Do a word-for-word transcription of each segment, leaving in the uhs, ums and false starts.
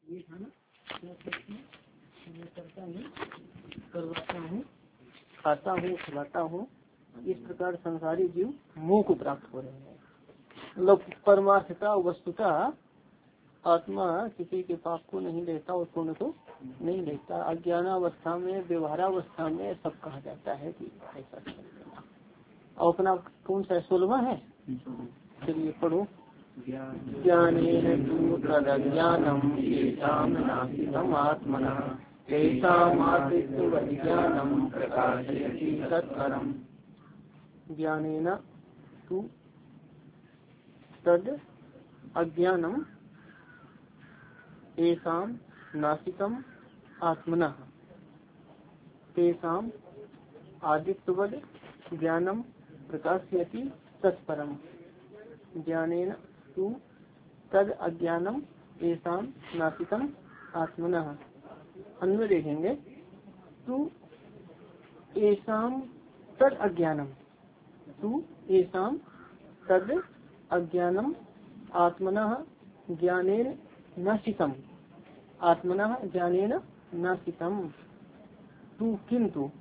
ये था ना, मैं करता हूँ, करवाता हूँ, खाता हूँ, खिलाता हूँ। इस प्रकार संसारी जीव मोह को प्राप्त हो रहे हैं। मतलब परमार्थता वस्तुता आत्मा किसी के पाप को नहीं लेता और पुण्य को नहीं लेता। अज्ञानावस्था में, व्यवहारावस्था में सब कहा जाता है कि ऐसा कर देना। और अपना कौन सा सोलवा है, चलिए पढ़ो। ज्ञानेन तु तदज्ञानम् येषाम् नास्तिकम् आत्मनः तेषाम् आत्मविज्ञानम् प्रकाशयति तत्परम्। ज्ञानेन तु तद अज्ञानम् येषाम् नास्तिकम् आत्मनः तेषाम् आदित्यवद ज्ञानम् प्रकाशयति तत्परम्। ज्ञानेन तु तद अज्ञानम येषाम् नासिकम आत्मनः। अन्य देखेंगे तु येषाम् तद अज्ञानम, तु येषाम् तद अज्ञानम आत्मनः ज्ञानेन नासिकम, आत्मनः ज्ञानेन नासिकम। तु किंतु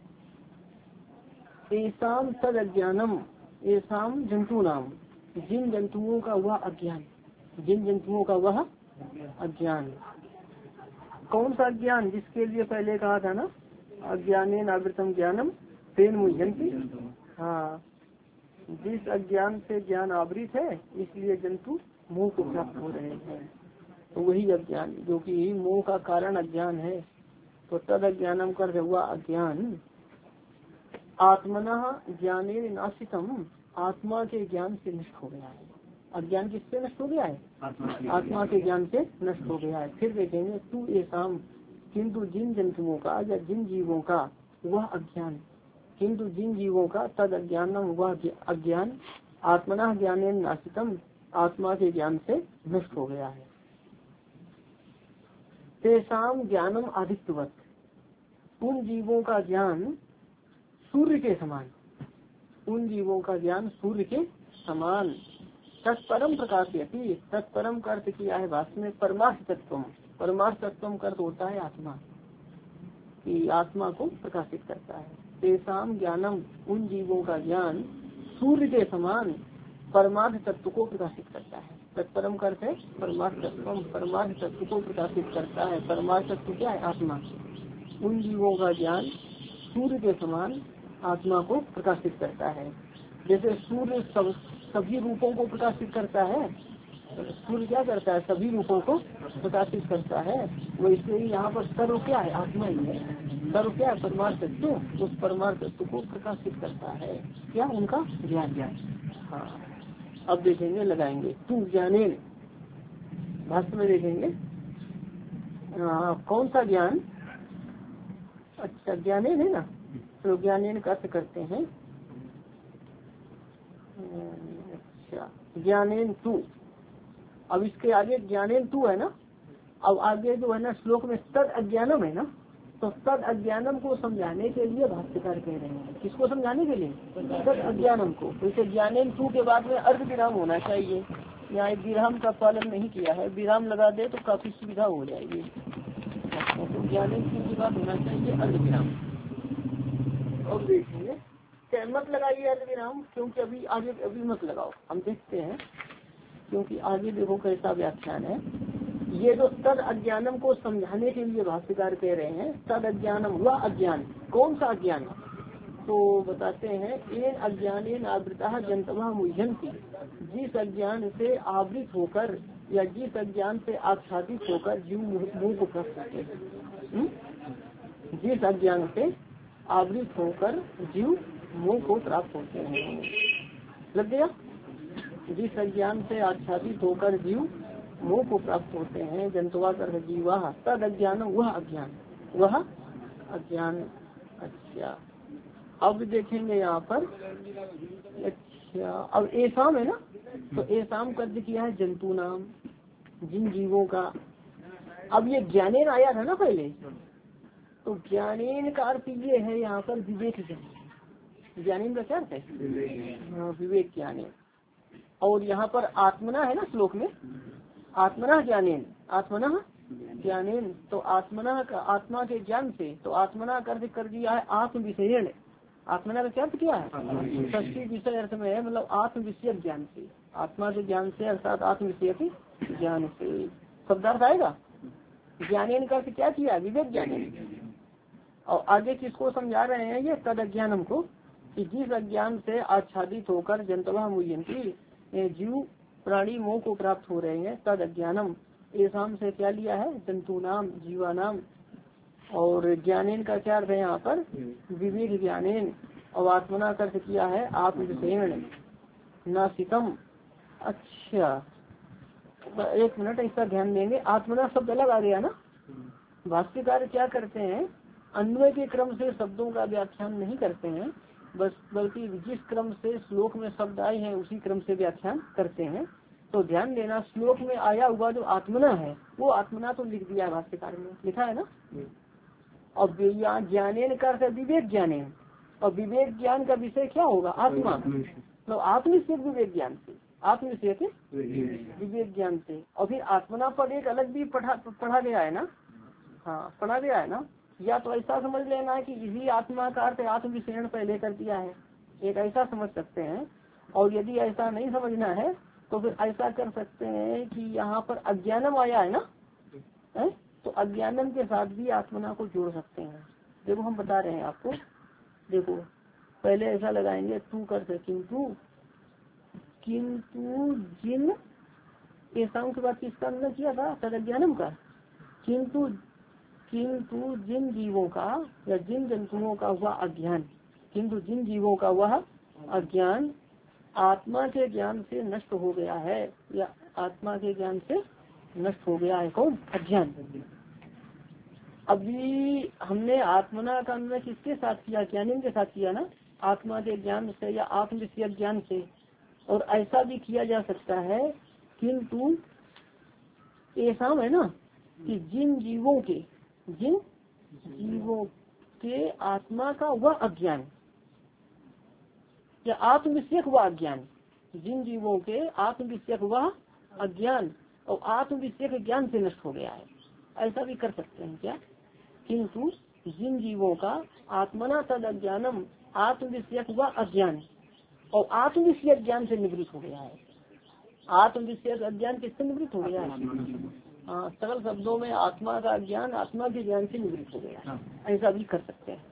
येषाम् तद अज्ञानम, येषाम् जंतूनाम, जिन जंतुओं का वह अज्ञान, जिन जंतुओं का वह अज्ञान। कौन सा ज्ञान? जिसके लिए पहले कहा था ना, अज्ञानेन आवृतम ज्ञानम तेन मुह्यन्ति। हाँ, जिस अज्ञान से ज्ञान आवृत है इसलिए जंतु मोह को प्राप्त हो रहे हैं। तो वही अज्ञान जो कि मोह का कारण अज्ञान है। तो तद अज्ञानम कर हुआ अज्ञान। आत्मनः ज्ञानेन नाशितम, आत्मा के ज्ञान से नष्ट हो गया है। अज्ञान किससे नष्ट हो गया है? आत्मा के ज्ञान से नष्ट हो गया है। फिर देखेंगे तू येषाम्, किंतु जिन जंतुओं का या जिन जीवों का वह अज्ञान, किंतु जिन जीवों का तद अज्ञानम वह अज्ञान आत्मना ज्ञानेन नाशितम, आत्मा के ज्ञान से नष्ट हो गया है। तेषाम् ज्ञानम आदित्यवत, उन जीवों का ज्ञान सूर्य के समान, उन जीवों का ज्ञान सूर्य के समान। तत्परम प्रकाशयति, तत्परम का अर्थ किया है भाष्य में परमार्थ तत्वम। परमार्थ तत्वम का अर्थ होता है आत्मा, कि आत्मा को प्रकाशित करता है। तेषाम ज्ञानम, उन जीवों का ज्ञान सूर्य के समान परमार्थ तत्व को प्रकाशित करता है। तत्परम का अर्थ है परमार्थ तत्वम, परमार्थ तत्व को प्रकाशित करता है। परमार्थ तत्व क्या है? आत्मा। उन जीवों का ज्ञान सूर्य के समान आत्मा को प्रकाशित करता है। जैसे सूर्य सब सभी रूपों को प्रकाशित करता है, सूर्य क्या करता है? सभी रूपों को प्रकाशित करता है। वैसे ही यहाँ पर सर्व क्या है? आत्मा ही है। सर्व क्या है? परमार्थ तत्व। उस परमार्थ तत्व को प्रकाशित करता है क्या? उनका ज्ञान। ज्ञान हाँ। अब देखेंगे, लगाएंगे तू ज्ञानेन, भाष्य में देखेंगे आ, कौन सा ज्ञान? अच्छा, ज्ञानेन है ना, तो ज्ञानेन का अर्थ करते हैं। अच्छा, ज्ञानेन तू। अब इसके आगे ज्ञानेन तू है ना, अब आगे जो है ना श्लोक में तद अज्ञानम है ना, तो तद अज्ञानम को समझाने के लिए भाष्यकार कह रहे हैं। किसको समझाने के लिए? तद अज्ञानम को। जैसे ज्ञानेन तू के बाद में अर्ध विराम होना चाहिए। यहाँ एक विराम का पालन नहीं किया है, विराम लगा दे तो काफी सुविधा हो जाएगी। तो ज्ञानेन तू के बाद होना चाहिए अर्ध विराम। और देखिए मत लगाइए अर्ध विराम, क्योंकि अभी आगे अभी मत लगाओ, हम देखते हैं। क्योंकि आगे देखो कैसा व्याख्यान है। ये जो तद अज्ञानम को समझाने के लिए भाष्यकार कह रहे हैं, तद अज्ञानम वह अज्ञान। कौन सा अज्ञान? तो बताते हैं एन अज्ञानेन आवृता जंतवः मुह्यन्ति, जिस अज्ञान से आवृत होकर या जिस अज्ञान से आच्छादित होकर जीव मुंह को प्राप्त होते हैं। जिस अज्ञान से आवृत होकर जीव मोह को प्राप्त होते हैं। लग गया? जिस अज्ञान से आच्छादित होकर जीव मोह को प्राप्त होते हैं। जंतुआ कर जीवा तद अज्ञान वह अज्ञान, वह अज्ञान। अच्छा, अब देखेंगे यहाँ पर। अच्छा, अब येषाम् है ना, तो येषाम् का अर्थ किया है जंतु नाम, जिन जीवों का। अब ये ज्ञानेन आया था ना पहले, तो ज्ञानेन का अर्थ ये है यहाँ पर विवेक ज्ञान। ज्ञानेन का क्या अर्थ है? हाँ, विवेक ज्ञानेन। और यहाँ पर आत्मना है ना श्लोक में, आत्मना ज्ञानेन, आत्मना ज्ञानेन, तो आत्मना का, आत्मा के ज्ञान से, तो आत्मना का अर्थ कर दिया है आत्म विषयण। आत्मना का क्या अर्थ किया है? षष्ठी विषय अर्थ में है, मतलब आत्म विषय ज्ञान से, आत्मा के ज्ञान से अर्थात आत्म विषय के ज्ञान से शब्दार्थ आएगा। ज्ञानेन का अर्थ क्या किया? विवेक ज्ञानेन। और आगे किसको समझा रहे हैं? ये तद अज्ञानम को, कि जिस अज्ञान से आच्छादित होकर जंतवा मुयंती जीव प्राणी मोह को प्राप्त हो रहे हैं, तद अज्ञानम एसाम से क्या लिया है? जंतु नाम, जीवा नाम। और ज्ञानेन का क्या अर्थ है यहाँ पर? विवेक ज्ञानेन। और आत्मना का अर्थ किया है आत्म विषयण नासिकम। अच्छा एक मिनट इसका ध्यान देंगे। आत्मना शब्द अलग आ गया ना। भाष्यकार क्या करते हैं? अन्वय के क्रम से शब्दों का व्याख्यान नहीं करते हैं, बस बल्कि जिस क्रम से श्लोक में शब्द आए हैं उसी क्रम से व्याख्यान करते हैं। तो ध्यान देना, श्लोक में आया हुआ जो आत्मना है वो आत्मना तो लिख दिया है, भाष्यकार में लिखा है ना। और यहाँ ज्ञानेन का अर्थ विवेक ज्ञानेन, और विवेक ज्ञान का विषय क्या होगा? आत्मा। तो आत्मविषयक विवेक ज्ञान से, आत्मविषयक विवेक ज्ञान से। और फिर आत्मना पर एक अलग भी पढ़ा पढ़ा गया है ना। हाँ पढ़ा गया है ना। या तो ऐसा समझ लेना है कि इसी आत्मा का अर्थ आत्म विषयण पहले कर दिया है, एक ऐसा समझ सकते हैं। और यदि ऐसा नहीं समझना है तो फिर ऐसा कर सकते हैं कि यहाँ पर अज्ञानम आया है ना, है? तो अज्ञानम के साथ भी आत्मना को जोड़ सकते हैं। देखो हम बता रहे हैं आपको, देखो पहले ऐसा लगाएंगे तू करते, किंतु किंतु जिन ऐसा के बाद किसका अंदर किया था? तद अज्ञानम का। किंतु किंतु जिन जीवों का या जिन जंतुओं का हुआ अज्ञान, किंतु जिन जीवों का वह अज्ञान आत्मा के ज्ञान से नष्ट हो गया है, या आत्मा के ज्ञान से नष्ट हो गया है। कौन? अज्ञान। अभी हमने आत्मना का अन्वय किसके साथ किया? ज्ञानी के साथ किया ना, आत्मा के ज्ञान से या आत्म विषयक ज्ञान से। और ऐसा भी किया जा सकता है किंतु ऐसा है ना कि जिन जीवों के जिन जीवों के आत्मा का वह अज्ञान या आत्म विषयक वह अज्ञान, जिन जीवों के आत्म विषयक वह अज्ञान और आत्म विषयक ज्ञान से नष्ट हो गया है, ऐसा भी कर सकते हैं क्या? किंतु जिन जीवों का आत्मना तद अज्ञानम आत्म विषयक वह अज्ञान और आत्म विषयक ज्ञान से निवृत्त हो गया है। आत्म विषयक अज्ञान किससे निवृत्त हो गया है? हाँ सरल शब्दों में आत्मा का ज्ञान आत्मा के ज्ञान से निवृत्त हो गया, ऐसा भी कर सकते हैं।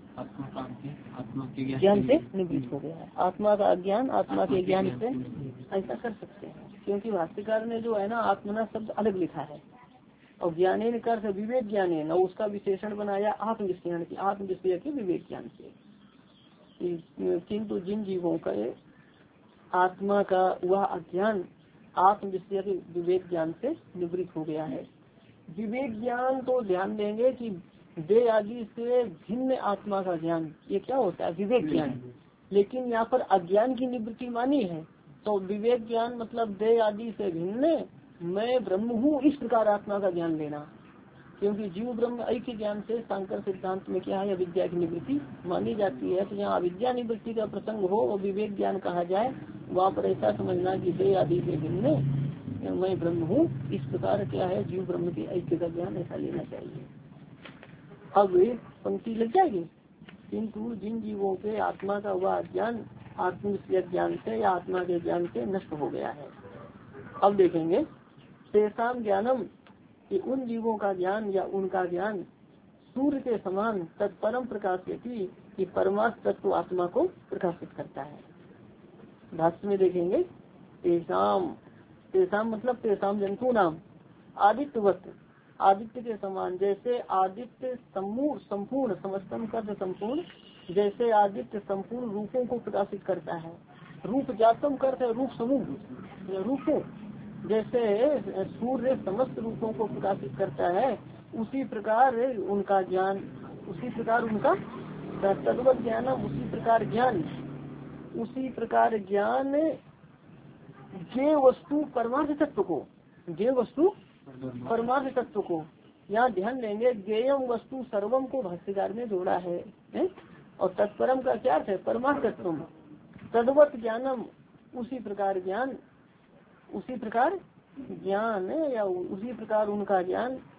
आत्मा के ज्ञान से निवृत्त हो गया है, आत्मा का ज्ञान आत्मा के ज्ञान से, ऐसा कर सकते हैं। क्योंकि भाष्यकार ने जो है ना आत्मना शब्द अलग लिखा है और ज्ञानेन का अर्थ विवेक ज्ञानेन, और उसका विशेषण बनाया आत्म विषयण की, आत्म विषय के विवेक ज्ञान से। किंतु जिन जीवों का आत्मा का वह अज्ञान आत्म विषय के विवेक ज्ञान से निवृत्त हो गया है। विवेक ज्ञान तो ध्यान देंगे कि देह आदि से भिन्न आत्मा का ज्ञान, ये क्या होता है? विवेक ज्ञान। लेकिन यहाँ पर अज्ञान की निवृत्ति मानी है, तो विवेक ज्ञान मतलब देह आदि से भिन्न मैं ब्रह्म हूँ इस प्रकार आत्मा का ज्ञान लेना। क्योंकि जीव ब्रह्म ऐक्य ज्ञान से सांकर सिद्धांत में क्या है? अविद्या की निवृत्ति मानी जाती है। तो यहाँ अविद्या निवृत्ति का प्रसंग हो और विवेक ज्ञान कहा जाए, वहाँ पर ऐसा समझना कि देह आदि से भिन्न मैं ब्रह्म हूँ इस प्रकार क्या है? जीव ब्रह्म की ऐक्य का ज्ञान ऐसा लेना चाहिए। अब पंक्ति लग जाएगी। किंतु जिन जीवों के आत्मा का वह ज्ञान आत्म विषय ज्ञान से या आत्मा के ज्ञान से नष्ट हो गया है। अब देखेंगे तेसाम ज्ञानम, कि उन जीवों का ज्ञान या उनका ज्ञान सूर्य के समान तत्परम प्रकाशयति, कि परमात्म तत्व आत्मा को प्रकाशित करता है। भाष्य में देखेंगे तेसाम, तेसाम मतलब तेसाम जंतु नाम आदित्यवत, आदित्य के समान, जैसे आदित्य समूह संपूर्ण समस्तम कर संपूर्ण, जैसे आदित्य संपूर्ण रूपों को प्रकाशित करता है। रूप जातम करते रूप समूह रूपों, जैसे सूर्य समस्त रूपों को प्रकाशित करता है, उसी प्रकार उनका ज्ञान, उसी प्रकार उनका तद्वत ज्ञान, उसी प्रकार ज्ञान, उसी प्रकार ज्ञान जे वस्तु परमार्थ तत्व को, जे वस्तु परमार्थ तत्व को, यहाँ ध्यान देंगे ज्ञेयम वस्तु सर्वम को भाष्यकार में जोड़ा है, है? और तत्परम का क्या अर्थ है? परमार्थ तत्व। तद्वत ज्ञानम उसी प्रकार ज्ञान, उसी प्रकार ज्ञान या उसी प्रकार उनका ज्ञान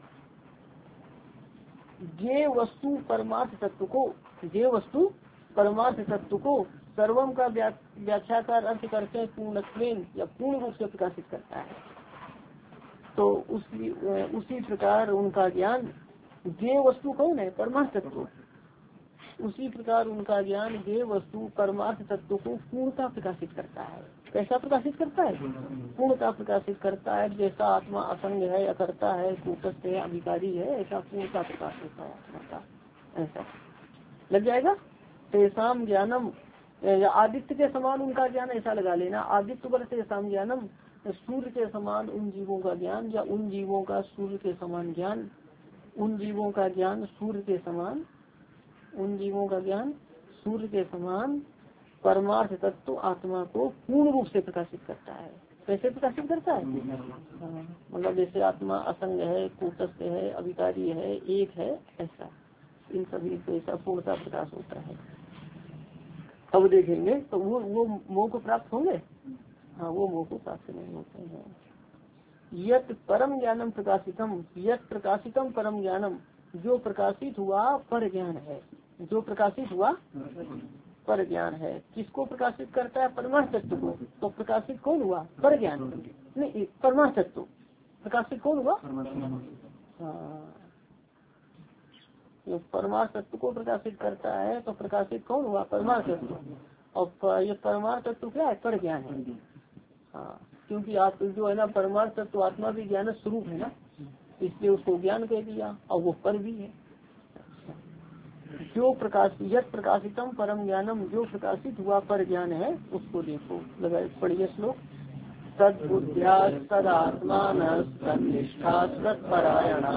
जे वस्तु परमार्थ तत्व को, जे वस्तु परमार्थ तत्व को सर्वम का व्याख्याकार अर्थ करते हैं पूर्णत्वेन या पूर्ण रूप से प्रकाशित करता है। तो उसी उसी प्रकार उनका ज्ञान, जे वस्तु कौन है? परमार्थ तत्व। उसी प्रकार उनका ज्ञान जे वस्तु परमार्थ तत्व को पूर्णता प्रकाशित करता है। कैसा प्रकाशित करता है? पूर्णता प्रकाशित करता है। जैसा आत्मा असंग है, अकर्ता है, कूटस्थ है, अभिकारी है, ऐसा पूर्णता प्रकाश होता है आत्मा का। ऐसा लग जाएगा। तेसाम ज्ञानम, आदित्य के समान उनका ज्ञान, ऐसा लगा लेना। आदित्य पर तेसाम ज्ञानम, सूर्य के समान उन जीवों का ज्ञान, या उन जीवों का सूर्य के समान ज्ञान। उन जीवों का ज्ञान सूर्य के समान, उन जीवों का ज्ञान सूर्य के समान परमार्थ तत्व आत्मा को पूर्ण रूप से प्रकाशित करता है। कैसे प्रकाशित करता है? मतलब जैसे आत्मा असंग है, कूटस्थ है, अभिकारी है, एक है, ऐसा इन सभी को ऐसा पूर्णता प्रकाश होता है। अब देखेंगे तो वो वो मोह को प्राप्त होंगे। हाँ, वो मोह को प्राप्त नहीं होते हैं। यत परम ज्ञानम प्रकाशितम, यत प्रकाशितम परम ज्ञानम, जो प्रकाशित हुआ पर ज्ञान है। जो प्रकाशित हुआ पर ज्ञान है। किसको प्रकाशित करता है? परमार्थ तत्व को। तो प्रकाशित कौन हुआ? पर ज्ञान नहीं, परमार्थ तत्व प्रकाशित कौन हुआ? हाँ, ये परमार्थ तत्व को प्रकाशित करता है। तो प्रकाशित कौन हुआ? परमार्थ तत्व। और ये परमार्थ तत्व क्या है? पर ज्ञान है। हाँ, क्योंकि आप जो है ना परमार्थ तत्व आत्मा भी ज्ञान स्वरूप है ना, इसलिए उसको ज्ञान कह दिया, और वो पर भी है। जो प्रकाश, यत प्रकाशितम परम ज्ञानम, जो प्रकाशित हुआ पर ज्ञान है, उसको देखो। लगाए पढ़िए श्लोक। तद बुद्ध्या तदात्मान तन्निष्ठा तत्परायणा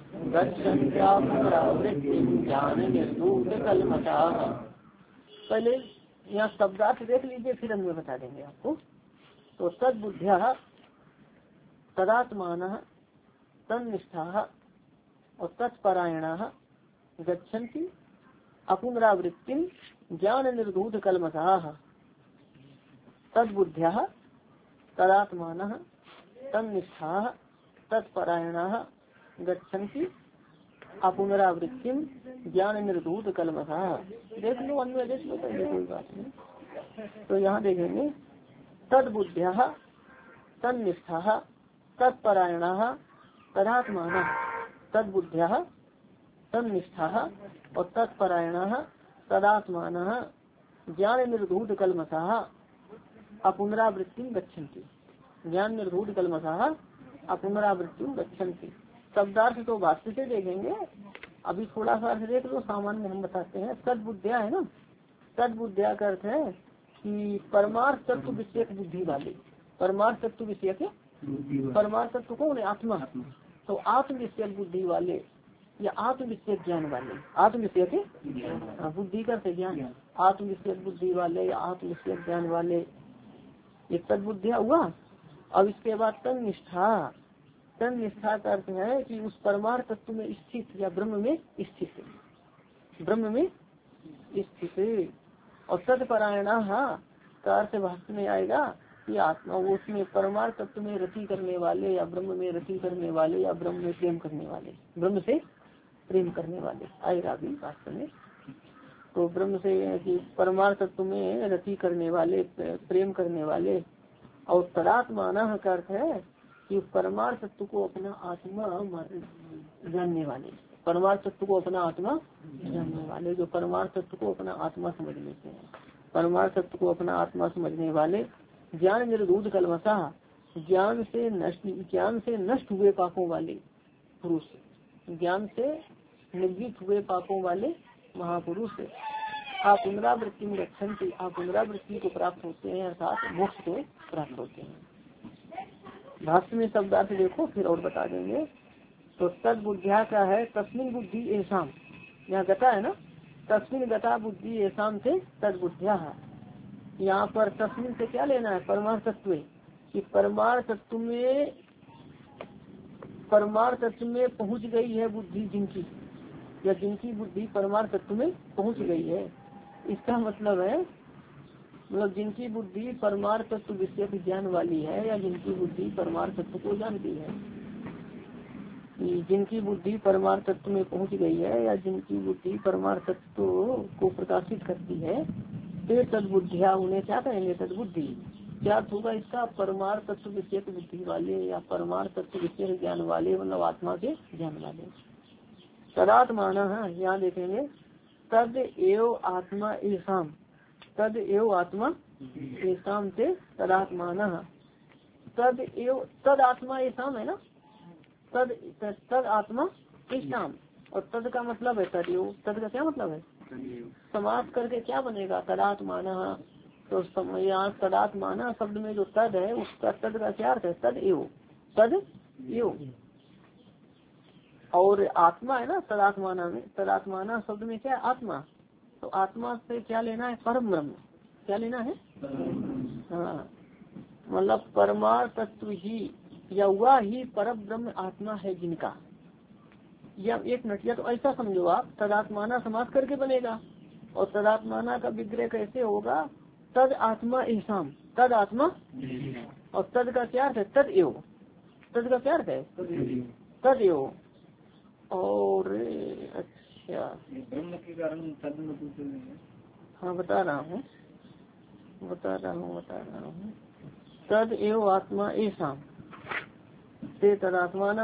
गच्छन्त्यापुनरावृत्तिं ज्ञान निर्धूत कल्मषाः। पहले यहाँ शब्दार्थ देख लीजिए, फिर हम बता देंगे आपको। तो तद बुद्ध्या तदात्मान तन्निष्ठा और तत्परायणा गच्छन्ति अपुनरावृत्तिं ज्ञान निर्धूत कल्मषाः। तद्बुद्ध्या तदात्मानः तन्निष्ठाः तत्परायणाः गच्छन्ति अपुनरावृत्तिं ज्ञान निर्धूत कल्मषाः। देख लो, अन्य देख लो, पहले कोई बात नहीं। तो यहाँ देखेंगे तद्बुद्ध्या तन्निष्ठाः तत्परायणाः तदात्मानः, तद्बुद्ध्या तन्निष्ठाः और तत्परायणाः तदात्मानः ज्ञान निर्धूत कल्मषाः अपुनरावृत्तिं गच्छन्ति। ज्ञान निर्धूत कल्मषाः अपुनरावृत्तिं गच्छन्ति। शब्दार्थ तो भाष्य से देखेंगे, अभी थोड़ा सा अर्थ देख लो, सामान्य हम बताते हैं। तद्बुद्ध्या है ना, तद्बुद्ध्या का अर्थ है कि परमार्थ तत्व विषयक बुद्धि वाले। परमार्थ तत्व विषयक, परमार्थ तत्व कौन है? आत्मा। तो आत्म विषयक बुद्धि वाले या आत्म विषयक ज्ञान वाले। आत्म विषयक बुद्धि का ज्ञान, आत्म विषयक बुद्धि वाले या आत्म विषयक ज्ञान वाले, ये तद्बुद्धिया हुआ। अब इसके बाद तन निष्ठा, तन निष्ठा का अर्थ है कि उस परमार्थ तत्व में स्थित या ब्रह्म में स्थित, ब्रह्म में स्थित। और तत्परायणा का अर्थ भाष्य में आएगा कि आत्मा वो उसमें परमार्थ तत्व में रति करने वाले या ब्रह्म में रति करने वाले या ब्रह्म में प्रेम करने वाले, ब्रह्म से प्रेम करने वाले आएगा अभी वास्तव में। तो ब्रह्म से कि परमार्थ तत्व में रति करने वाले, प्रेम करने वाले। और तदात्माना का अर्थ है कि परमार्थ तत्व को अपना आत्मा जानने वाले, परमार्थ तत्व को अपना आत्मा जानने वाले, जो परमार्थ तत्व को अपना आत्मा समझ लेते हैं, परमार्थ तत्व को अपना आत्मा समझने वाले। ज्ञान निर्धूत कल्मषाः, ज्ञान से नष्ट, ज्ञान से नष्ट हुए पापों वाले पुरुष, ज्ञान से निर्जित हुए पापों वाले महापुरुष आप पुनरावृत्ति में गच्छन्ति, आप पुनरावृत्ति को प्राप्त होते हैं, अर्थात मोक्ष को प्राप्त होते हैं। भाष्य में शब्दार्थ देखो, फिर और बता देंगे। तो तद बुद्धिया का है तस्मिन बुद्धि ऐसाम, यहाँ गता है ना, तस्मिन गता बुद्धि ऐसाम से तद बुद्धिया। यहाँ पर तस्मिन से क्या लेना है? परमार्थ तत्व, कि परमार्थ तत्व में, परमार्थ तत्व में पहुँच गई है बुद्धि जिनकी, या जिनकी बुद्धि परमार्थ तत्व में पहुँच गई है। इसका मतलब है, मतलब जिनकी बुद्धि परमार्थ तत्व विषय ज्ञान वाली है, या जिनकी बुद्धि परमार्थ तत्व को जानती है। कि जिनकी बुद्धि परमार्थ तत्व में पहुंच गई है या जिनकी बुद्धि परमार्थ तत्व को प्रकाशित करती है, ते तदबुद्धिया, उन्हें क्या कहेंगे? तदबुद्धि। क्या अर्थ होगा इसका? परमार्थ तत्व विषय बुद्धि वाले या परमार्थ तत्व विषय ज्ञान वाले, मतलब आत्मा के ज्ञान वाले। तदात्माना, यहाँ देखेंगे तद एव आत्मा एसाम, तद एव आत्मा एसाम से तदात्माना, तद एव तद आत्मा एसाम है ना, तद तद आत्मा एसाम, और तद का मतलब है तद एव, तद का क्या मतलब है? समास करके क्या बनेगा? तदात्माना। तो यहाँ तदात्माना शब्द में जो तद है उसका तद का क्या अर्थ है? तद एव, तद एव। और आत्मा है ना तदात्माना में, तदात्माना शब्द में क्या है? आत्मा। तो आत्मा से क्या लेना है? परम ब्रह्म। क्या लेना है? हाँ, मतलब परमार्थ तत्व ही या वह ही परम ब्रह्म आत्मा है जिनका। या एक मिनट, या तो ऐसा समझो आप, तदात्माना समास करके बनेगा, और तदात्माना का विग्रह कैसे होगा? तद आत्मा एसाम, तद आत्मा, और तद का क्या अर्थ है? तद एव, तद का क्या अर्थ है? तद एव। और अच्छा, ब्रह्म के कारण तद में पूछ रहे हैं। हाँ बता रहा हूँ बता रहा हूँ बता रहा हूँ तद एव आत्मा एसाम से तदात्माना।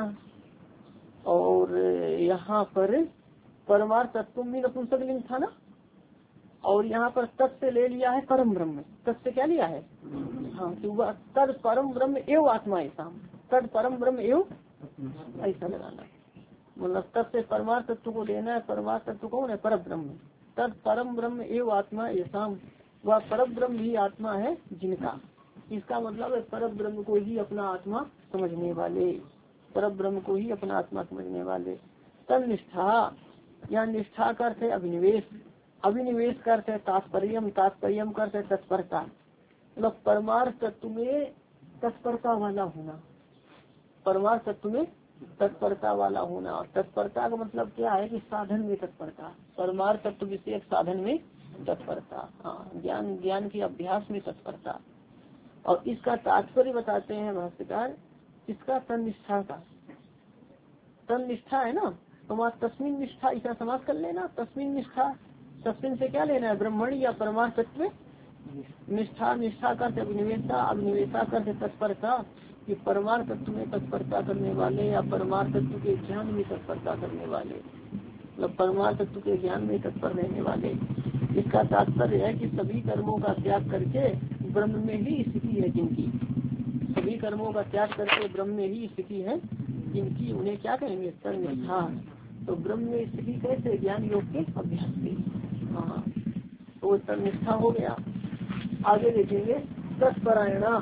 और यहाँ पर परमार्थ तत्व भी नपुंसकलिंग था ना, और यहाँ पर तत् से ले लिया है परम ब्रह्म। तत् से क्या लिया है? हाँ, कि वह तद परम ब्रह्म एव आत्मा एसाम, तद परम ब्रह्म एव, ऐसा लगाना। मतलब तत् से परमार्थ तत्व को लेना है। परमार्थ तत्व कौन है? परम ब्रह्म। तद परम ब्रह्म एव आत्मा एसाम, वह परम ब्रह्म ही आत्मा है जिनका। इसका मतलब है परम ब्रह्म को ही अपना आत्मा समझने वाले, परम ब्रह्म को ही अपना आत्मा समझने वाले। तद निष्ठा, या निष्ठा का अर्थ है अभिनिवेश, अभिनिवेश का अर्थ है तात्पर्यम, तात्पर्यम का अर्थ है तत्परता। मतलब परमार्थ तत्व में तत्परता वाला होना, परमार्थ तत्व में तत्परता वाला होना। और तत्परता का मतलब क्या है? कि साधन में तत्परता, परमार्थ तत्व विषय साधन में तत्परता। हाँ, ज्ञान ज्ञान के अभ्यास में तत्परता। और इसका तात्पर्य बताते हैं भाष्यकार, इसका तन्निष्ठा का, तन्निष्ठा है ना, तो वहाँ तस्मिन निष्ठा ऐसा समास कर लेना। तस्मिन निष्ठा, तस्मिन से क्या लेना है? ब्रह्मण या परमार्थ तत्व निष्ठा। निष्ठा करते अभिनिवेशा, अभिनिवेशा करते तत्परता, कि परमार्थ तत्व में तत्परता करने वाले या परमार्थ तत्व के ज्ञान में तत्परता करने वाले, मतलब परमार्थ तत्व के ज्ञान में तत्पर रहने वाले। इसका तात्पर्य है कि सभी कर्मों का त्याग करके ब्रह्म में ही स्थिति है जिनकी, सभी कर्मों का त्याग करके ब्रह्म में ही स्थिति है जिनकी, उन्हें क्या कहेंगे? तन्निष्ठा। तो ब्रह्म में स्थिति कैसे? ज्ञान योग के अभ्यास से। हाँ, तो तन्निष्ठा हो गया। आगे देखेंगे तत्परायणा,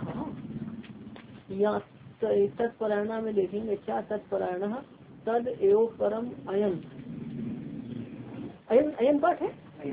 या तत्परायणा में देखेंगे क्या? तत्परायण तद एव परम अयन, अयन अयन पाठ है,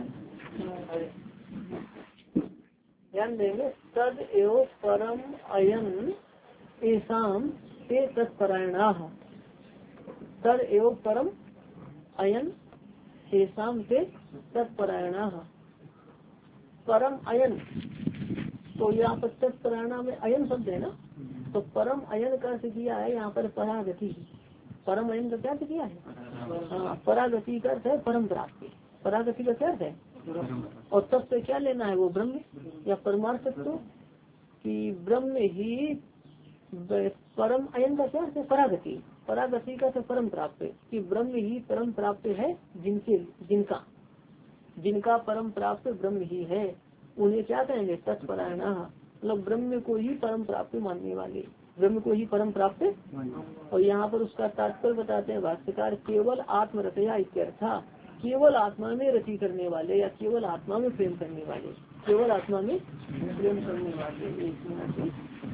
ध्यान देंगे। तद एव परम अयन एसाम ते तत्परायणा, तद एव परम अयन एसाम ते तत्परायणा। परम अयन, तो यहाँ पर तत्परायणा में अयन शब्द है ना, तो परम अयन का अर्थ किया है यहाँ पर परागति। परम अयन का क्या अर्थ किया है? हाँ, परागति का अर्थ है परम प्राप्ति। परागति का क्या अर्थ है? और तब से क्या लेना है? वो ब्रह्म या परमार्थ तत्व, कि ब्रह्म ही परम अयन का क्या अर्थ है? परागति। परागति का तो परम प्राप्त, कि ब्रह्म ही परम प्राप्त है जिनके, जिनका जिनका परम प्राप्त ब्रह्म ही है, उन्हें क्या कहेंगे? तत्परायण। मतलब ब्रह्म को ही परम प्राप्त मानने वाले, ब्रह्म को ही परम प्राप्त। और यहाँ पर उसका तात्पर्य बताते हैं भाष्यकार, केवल आत्मरतया इत्यर्था, केवल आत्मा में रति करने वाले या केवल आत्मा में प्रेम करने वाले, केवल आत्मा में प्रेम करने वाले। एक मिनट,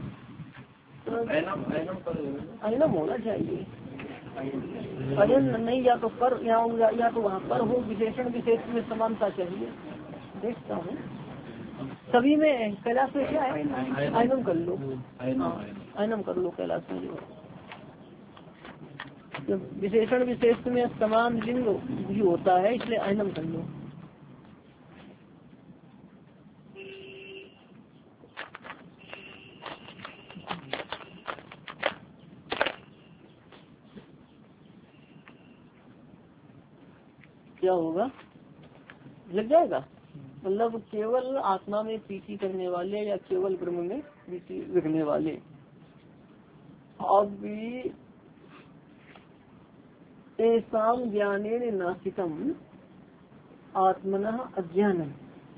अयनम होना चाहिए, अयन नहीं, या तो पर या, या तो वहाँ पर हो, विशेषण विशेष में समानता चाहिए। देखता हूँ सभी में, कैलाश में क्या है? अयनम कर लो, अयनम कर लो कैलाश में। जो विशेषण विशेष में समान लिंग भी होता है, इसलिए अयनम कर लो। क्या होगा, लग जाएगा। मतलब केवल आत्मा में प्रीति करने वाले या केवल ब्रह्म में प्रीति रखने वाले। अब भी एसाम ज्ञानेन नासितम आत्मनः अज्ञानम,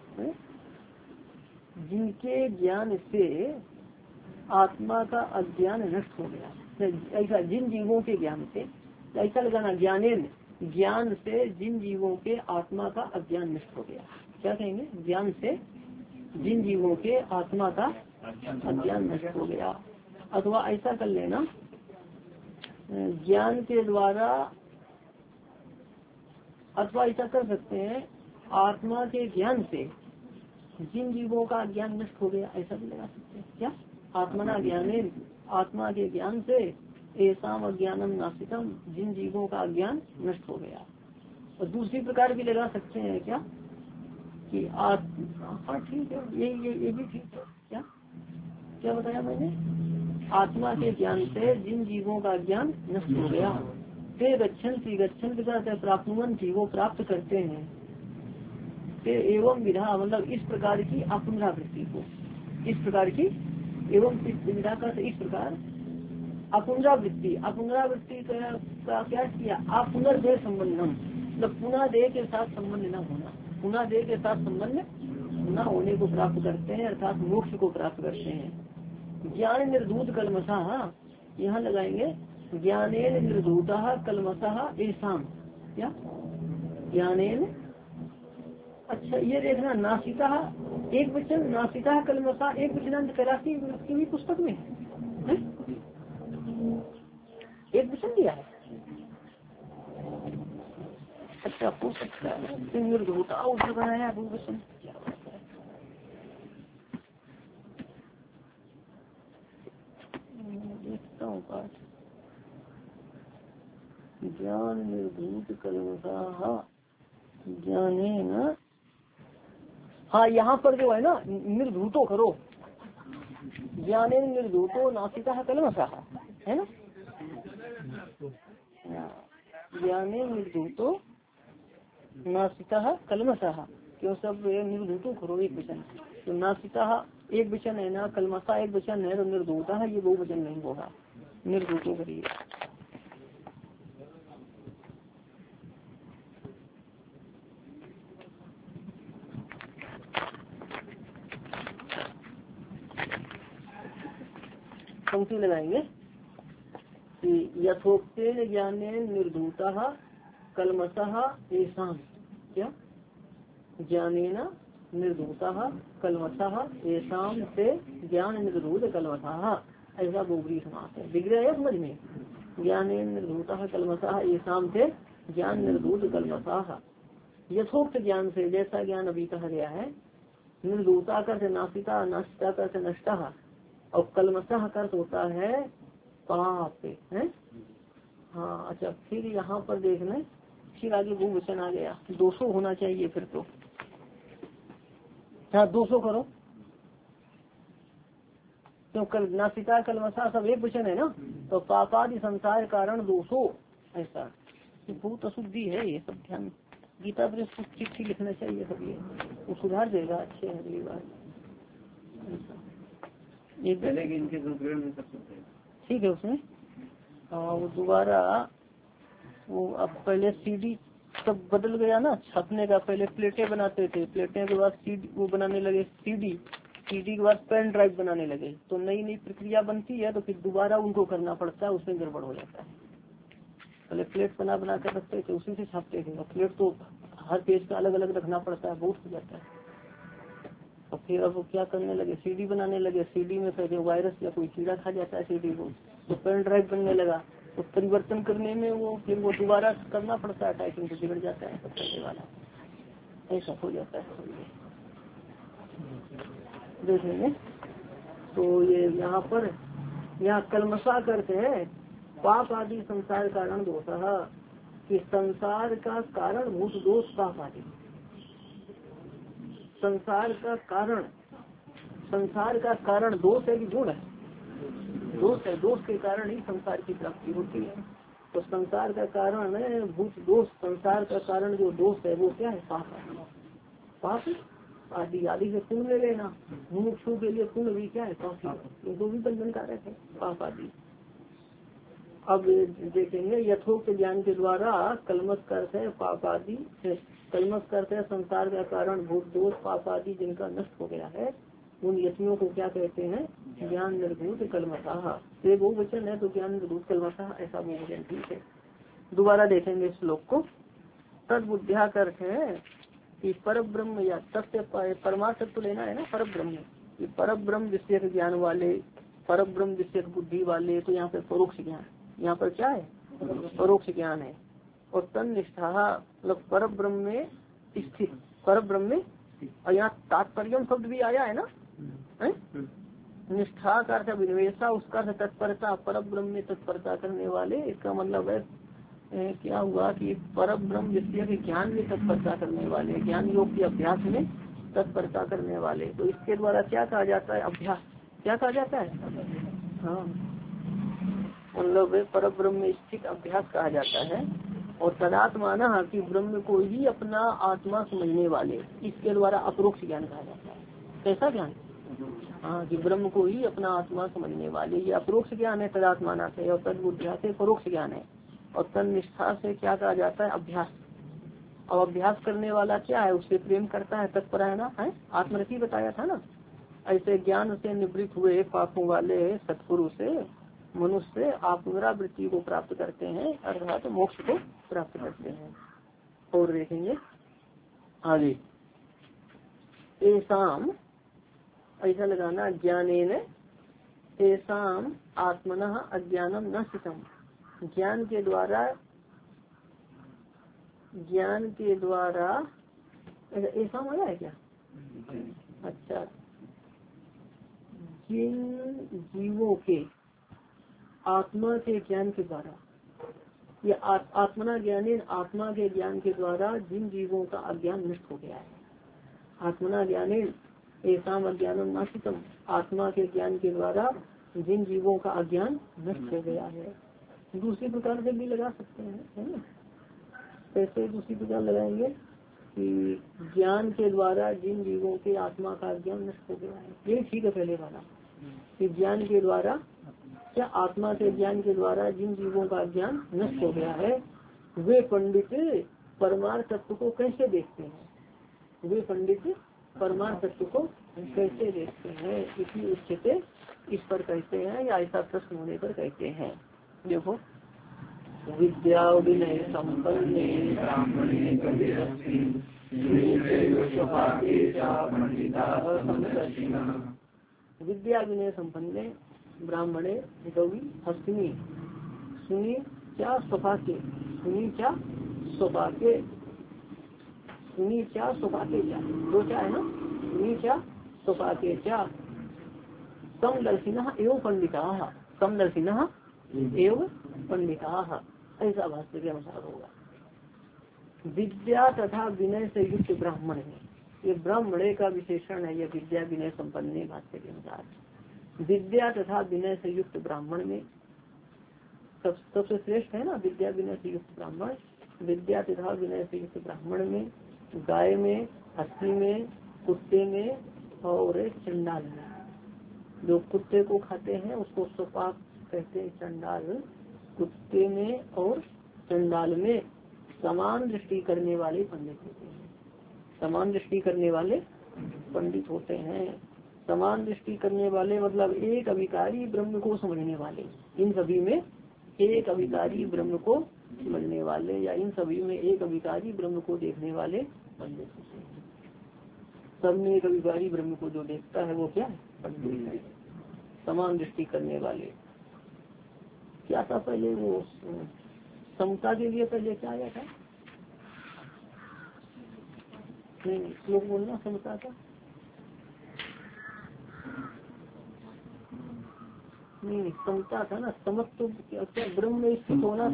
जिनके ज्ञान से आत्मा का अज्ञान नष्ट हो गया। ऐसा जिन जीवों के ज्ञान से, ऐसा लगाना ज्ञानेन, ज्ञान से जिन जीवों के आत्मा का अज्ञान नष्ट हो गया। क्या कहेंगे, ज्ञान से जिन जीवों के आत्मा का अज्ञान नष्ट हो गया। अथवा ऐसा कर लेना, ज्ञान के द्वारा, अथवा ऐसा कर सकते हैं आत्मा के ज्ञान से जिन जीवों का ज्ञान नष्ट हो गया, ऐसा भी लगा सकते हैं। क्या, आत्मना ज्ञानेन, आत्मा के ज्ञान से एसाम अज्ञानम नासितम, जिन जीवों का ज्ञान नष्ट हो गया। और दूसरी प्रकार भी लगा सकते हैं क्या कि आत्मा, हाँ ठीक है, ये ये ये भी ठीक है। क्या क्या बताया मैंने, आत्मा के ज्ञान से जिन जीवों का ज्ञान नष्ट हो गया, ते गच्छन्ति, गच्छन्ति का प्राप्नुवन्ति, वो प्राप्त करते हैं, ते एवं विधा, मतलब इस प्रकार की अपुनरावृत्ति को, इस प्रकार की, एवं विधा का इस प्रकार अपुनरावृत्ति, अपुनरावृत्ति का क्या किया, अपुनर्देह संबंधम, मतलब पुनः देह के साथ संबंध न होना, पुनः देह के साथ संबंध न होने को प्राप्त करते हैं, अर्थात मोक्ष को प्राप्त करते हैं। ज्ञान निर्धूत कलमसा, यहाँ लगाएंगे ज्ञानेन निर्धूता कलमसा एसाम, क्या ज्ञानेन, अच्छा ये देखना, नासिता एक वचन, नासिता कलमसा एक वचनांत करासी की पुस्तक में है? एक वचन दिया है। अच्छा हो सकता है निर्धूता उधर बनाया दो वचन, क्या बात है। देखता हूँ पाठ, ज्ञान निर्धूत कलमसा ज्ञाने न, हाँ यहाँ पर जो है ना निर्धूतो करो, ज्ञाने निर्धूतो नासिता कलमसा, है ना, ज्ञाने निर्धूतो नासिता कलमसा, क्यों सब निर्धूतो करो एक वचन, तो नासिता एक वचन है ना, कलमसा एक वचन है, तो निर्धूता है ये दो वचन नहीं होगा, निर्धूतो करिए। पंक्ति लगाएंगे कि यथोक्तेन ज्ञानेन निर्धूता कलमसा एसाम, क्या ज्ञानेन निर्धूता कलमसा एसाम से ज्ञान निर्धूत कलमसा, ऐसा बोगरी समास है। दिख रहा है समझ में, ज्ञानेन निर्धूता कलमसा एसाम से ज्ञान निर्धूत कलमसा, यथोक्त ज्ञान से, जैसा ज्ञान अभी कहा गया है। निर्धूता कर नासिता, नासिता कर नष्टा, और कलमसा का होता है पाप है। हाँ अच्छा, फिर यहाँ पर देखना, फिर आगे वो वचन आ गया, दो सौ होना चाहिए फिर तो, हाँ दो सौ करो, तो कल नासिका कलमसा सब एक वचन है ना, तो पापादि संसार कारण दो सौ, ऐसा बहुत अशुद्धि है ये सब, ध्यान गीता पर चिट्ठी लिखना चाहिए सब, ये वो सुधार देगा अच्छे अगली बार। इनके ठीक है उसमें, हाँ वो दोबारा वो अब पहले सीडी सब बदल गया ना छपने का, पहले प्लेटें बनाते थे, प्लेटें के बाद सीडी वो बनाने लगे सीडी, सीडी के बाद पेन ड्राइव बनाने लगे, तो नई नई प्रक्रिया बनती है, तो फिर दोबारा उनको करना पड़ता है, उसमें गड़बड़ हो जाता है। पहले प्लेट बना बना कर रखते थे, उसी से छापते थे, प्लेट तो हर पेज का अलग अलग रखना पड़ता है, बहुत हो जाता है। और फिर अब क्या करने लगे, सीडी बनाने लगे, सीडी में फिर वायरस या कोई कीड़ा खा जाता है सीडी को, तो पेन ड्राइव बनने लगा, तो परिवर्तन करने में वो फिर वो दोबारा करना पड़ता है, टाइपिंग तो बिगड़ जाता है सब करने वाला, ऐसा हो जाता है। देख लेंगे, तो ये यहाँ पर यहाँ कलमसा करते हैं पाप आदि संसार कारण दोष, कि संसार का कारण भूत दोष पाप आदि, संसार का कारण, संसार का कारण दोष है कि गुण है, दोष है, दोष के कारण ही संसार की प्राप्ति होती है। तो संसार का कारण है भूत दोष, संसार का कारण जो दोष है वो क्या है? पाप। पाप आदि आदि से पुण्य ले लेना, मुमुक्षु के लिए पुण्य भी क्या है? पाप, वो भी बंधन कारक है पाप आदि। अब देखेंगे यथोक्त ज्ञान के द्वारा कलमश करते है पाप आदि, कलमश करते है संसार का कारण भूत दोष पाप आदि जिनका नष्ट हो गया है, उन यतियों को क्या कहते हैं? ज्ञान निर्भूत कलमशाह। ये बहुवचन है तो ज्ञान निर्भूत कलमशाह ऐसा बहुवचन ठीक है। दोबारा देखेंगे श्लोक को। तद बुद्धिया करते हैं कि पर ब्रह्म या तत्व परमार्थ तत्व लेना है ना, पर ब्रह्म, पर ब्रह्म विषय ज्ञान वाले, पर ब्रह्म विषय बुद्धि वाले, तो यहाँ पे परोक्ष ज्ञान, यहाँ पर क्या है? परोक्ष ज्ञान है। और तन निष्ठा मतलब पर ब्रह्म में स्थित, पर ब्रह्म में, और यहाँ तात्पर्य शब्द भी आया है ना, है? निष्ठा का अर्थ विनिवेशा, उसका अर्थ तत्परता, पर ब्रह्म में तत्परता करने वाले। इसका मतलब है ए, क्या हुआ कि पर ब्रह्म विषय के ज्ञान में तत्परता करने वाले, ज्ञान योग के अभ्यास में तत्परता करने वाले। तो इसके द्वारा क्या कहा जाता है? अभ्यास। क्या कहा जाता है? हाँ, मतलब पर ब्रह्म में स्थित अभ्यास कहा जाता है। और तदात्माना कि ब्रह्म को ही अपना आत्मा समझने वाले, इसके द्वारा अपरोक्ष ज्ञान कहा जाता है। कैसा ज्ञान? हाँ, कि ब्रह्म को ही अपना आत्मा समझने वाले, ये अपरोक्ष ज्ञान है तदात्माना से। और तद बुद्धिया से परोक्ष ज्ञान है। और तन निष्ठा से क्या कहा जाता है? अभ्यास। और अभ्यास करने वाला क्या है? उससे प्रेम करता है, तत्परायणा है, आत्मरति बताया था ना। ऐसे ज्ञान से निवृत्त हुए पापों वाले सत्पुरुष से मनुष्य आत्मवृत्ति को प्राप्त करते हैं, अर्थात तो मोक्ष को प्राप्त करते हैं। और देखेंगे आगे, एसाम ऐसा लगाना, ज्ञानेन एसाम आत्मनः अज्ञानम नश्चितम, ज्ञान के द्वारा, ज्ञान के द्वारा ऐसा आया है क्या? अच्छा, जिन जीवों के आत्मा के ज्ञान के द्वारा, या आत्मना ज्ञानी, आत्मा के ज्ञान के द्वारा जिन जीवों का अज्ञान नष्ट हो गया है। आत्मना ज्ञानी ऐसा अज्ञानम नाशितम, आत्मा के ज्ञान के द्वारा जिन जीवों का अज्ञान नष्ट हो गया है। दूसरी प्रकार से भी लगा सकते हैं, है ना? कैसे दूसरी प्रकार लगाएंगे कि ज्ञान के द्वारा जिन जीवों के आत्मा का ज्ञान नष्ट हो गया है, ये ठीक है पहले वाला। कि ज्ञान के द्वारा, क्या आत्मा के ज्ञान के द्वारा जिन जीवों का ज्ञान नष्ट हो गया है, वे पंडित परमार्थ तत्व को कैसे देखते हैं? वे पंडित परमार्थ तत्व को कैसे देखते हैं? इसी उच्चते इस पर कहते हैं, या ऐसा प्रश्न होने पर कहते हैं। देखो, विद्या विनय संपन्ने विद्या विनय संपन्ने ब्राह्मणे गौरी हस्तिनी, सुनी क्या स्वपाके, सुनी क्या स्वपाके, सुनी क्या स्वपाके, क्या दो क्या है ना, सुनी क्या स्वपाके, क्या समदर्शिनः एवं पंडिताः, समदर्शिनः एवं पंडिताः, ऐसा भाष्य के अनुसार होगा। विद्या तथा विनय से युक्त ब्राह्मण है, ये ब्राह्मणे का विशेषण है। यह विद्या विनय संपन्न भाष्य के अनुसार विद्या तथा विनय से युक्त ब्राह्मण में सब सबसे श्रेष्ठ है ना, विद्या विनय से युक्त ब्राह्मण। विद्या तथा विनय से युक्त ब्राह्मण में गाय में, हस्ती में, कुत्ते में और चंडाल में, जो कुत्ते को खाते हैं उसको स्वपाक कहते हैं, चंडाल। कुत्ते में और चंडाल में समान दृष्टि करने वाले पंडित होते हैं, समान दृष्टि करने वाले पंडित होते हैं। समान दृष्टि करने वाले मतलब एक अविकारी ब्रह्म को समझने वाले, इन सभी में एक अविकारी ब्रह्म को समझने वाले, या इन सभी में एक अविकारी ब्रह्म को देखने वाले पंडित होते हैं। सब में एक अविकारी ब्रह्म को जो देखता है वो क्या है? पंडित है। समान दृष्टि करने वाले। क्या था पहले वो समता के लिए, पहले क्या आया था? नहीं नहीं, श्लोक बोलना समता का नहीं नहीं, समता था ना, समत्व क्या ब्रह्म में स्थित होना,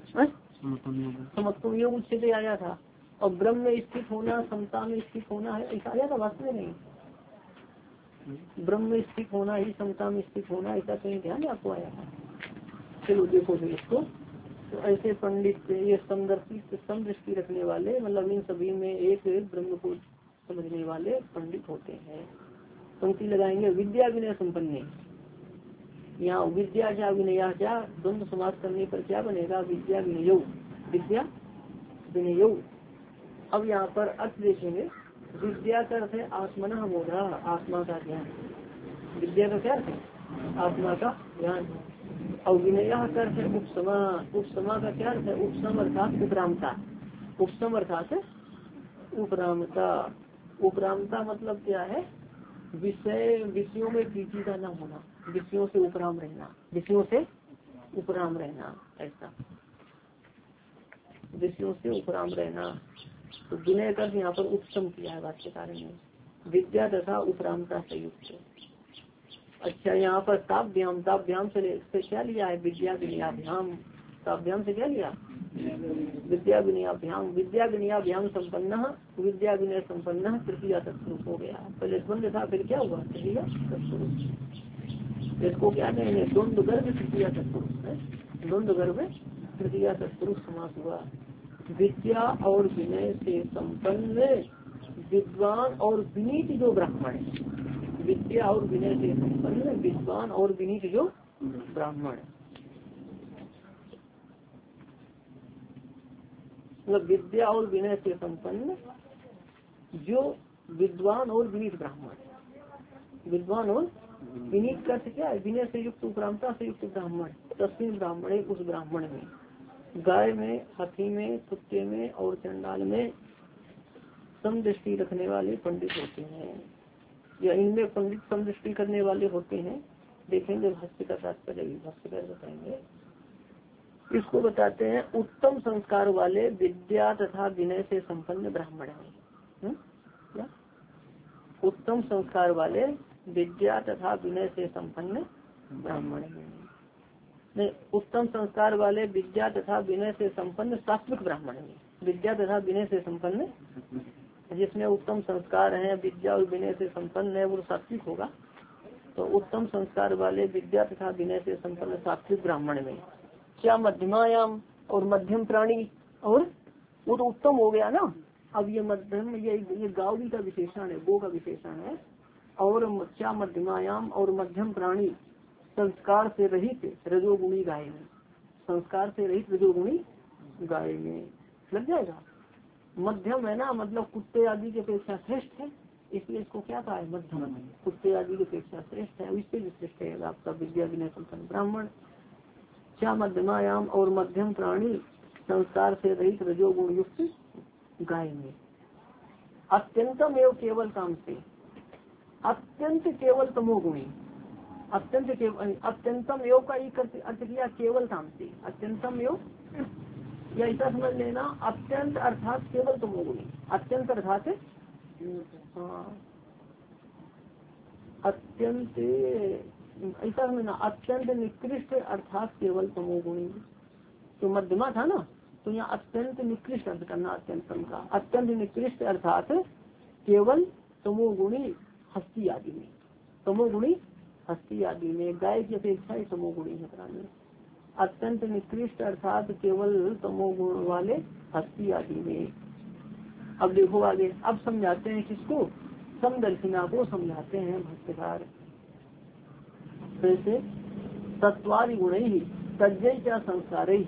समत्व योग उच्चते आया था। और ब्रह्म में स्थित होना, समता में स्थित होना है, ऐसा आया था वास्तव में नहीं। ब्रह्म में स्थित होना ही समता में स्थित होना, ऐसा कहीं ध्यान आपको आया था? चलो देखो फिर इसको, तो ऐसे पंडित ये समदर्शी समदृष्टि रखने वाले, मतलब इन सभी में एक ब्रह्म को समझने वाले पंडित होते हैं। पंक्ति लगाएंगे विद्या विनय संपन्न। यहाँ विद्या क्या विनया क्या द्वंद्व समास करने पर क्या बनेगा? विद्या विनय, विद्या विनय। अब यहाँ पर अर्थ देखेंगे। विद्या का अर्थ है आत्मना मोधा, आत्मा का ज्ञान। विद्या का क्या अर्थ है? आत्मा का ज्ञान। और विनय का अर्थ है उपसमा। उपसमा का क्या अर्थ है? उपसम अर्थात उपरामता। उपसम अर्थात उपरामता। उपरामता मतलब क्या है? विषय विषयों में प्रीति का न होना, विषयों से उपराम रहना, विषयों से उपराम रहना, ऐसा विषयों से उपराम रहना। तो विनय का यहाँ पर उत्तम किया है भाष्यकार ने, विद्या तथा उपरामता संयुक्त। अच्छा, यहाँ पर ताभ्याम, ताभ्याम से, से क्या लिया है? विद्या विनयाभ्याम। ताभ्याम से क्या लिया? विद्या विनयाभ्याम। विद्या विनयाभ्याम संपन्न, विद्या विनय संपन्न तृतीया तत्पुरुष हो गया। पहले द्वंद्व था, फिर क्या हुआ? तृतीया तत्पुरुष। इसको क्या कहेंगे? द्वंद्व गर्भ तृतीया तत्पुरुष है। द्वंद्व गर्भ तृतीया तत्पुरुष समास हुआ। विद्या और विनय से संपन्न विद्वान और विनीत जो ब्राह्मण है। विद्या और विनय से संपन्न विद्वान और विनीत जो ब्राह्मण, मतलब विद्या और विनय से संपन्न जो विद्वान और विनीत ब्राह्मण। विद्वान और विनीत का क्या है? विनय से युक्त उपरामता से युक्त ब्राह्मण। तस्वीर ब्राह्मण, उस ब्राह्मण में गाय में, हाथी में, कुत्ते में और चंडाल में समदृष्टि रखने वाले पंडित होते हैं, या इनमें पंडित समदृष्टि करने वाले होते हैं। देखेंगे भाष्य का तात्पर्य भी भाष्यकार बताएंगे। इसको बताते हैं उत्तम संस्कार वाले विद्या तथा विनय से संपन्न ब्राह्मण है। क्या? उत्तम संस्कार वाले विद्या तथा विनय से संपन्न ब्राह्मण है। नहीं, उत्तम संस्कार वाले विद्या तथा विनय से संपन्न सात्विक ब्राह्मण है। विद्या तथा विनय से संपन्न, जिसमें उत्तम संस्कार हैं, विद्या और विनय से संपन्न है, वो सात्विक होगा। तो उत्तम संस्कार वाले विद्या तथा विनय से संपन्न सात्विक ब्राह्मण में क्या मध्यमायाम और मध्यम प्राणी, और वो तो उत्तम हो गया ना। अब ये मध्यम, ये ये गावली का विशेषण है, गो का विशेषण है। और क्या मध्यमायाम और मध्यम प्राणी संस्कार से रहित रजोगुणी गाय में, संस्कार से रहित रजोगुणी गाय में लग जाएगा। मध्यम है ना, मतलब कुत्ते आदि की अपेक्षा श्रेष्ठ है, इसलिए इसको क्या कहा है? मध्यम। कुत्ते आदि की अपेक्षा श्रेष्ठ है, इससे भी श्रेष्ठ है आपका विद्या विनय संपन्न ब्राह्मण। क्या मध्यमायाम और मध्यम प्राणी संस्कार से रहित रजोगुण युक्त गाय में अत्यंतम एवं केवल काम से, अत्यंत केवल तमोगुणी, अत्यंत केवल, अत्यंतम योग का एक अर्थ किया केवल काम से, अत्यंतम योग, या ऐसा समझ लेना अत्यंत अर्थात केवल तमोगुणी। अत्यंत अर्थात हाँ अत्यंत, ऐसा समझना अत्यंत निकृष्ट अर्थात केवल तमोगुणी। तो मध्यमा था ना, तो यहाँ अत्यंत निकृष्ट अर्थ करना अत्यंतम का। अत्यंत निकृष्ट अर्थात केवल तमोगुणी हस्ती आदि में, तमोगुणी हस्ती आदि में, गाय की अपेक्षा ही तमोगुणी है प्राणी। अत्यंत निकृष्ट अर्थात केवल तमोगुण वाले हस्ती आदि में। अब देखो आगे, अब समझाते हैं किसको? समदर्शिना को समझाते हैं भाष्यकार। जैसे तत्वादि गुण ही तज्जय क्या संस्कार ही,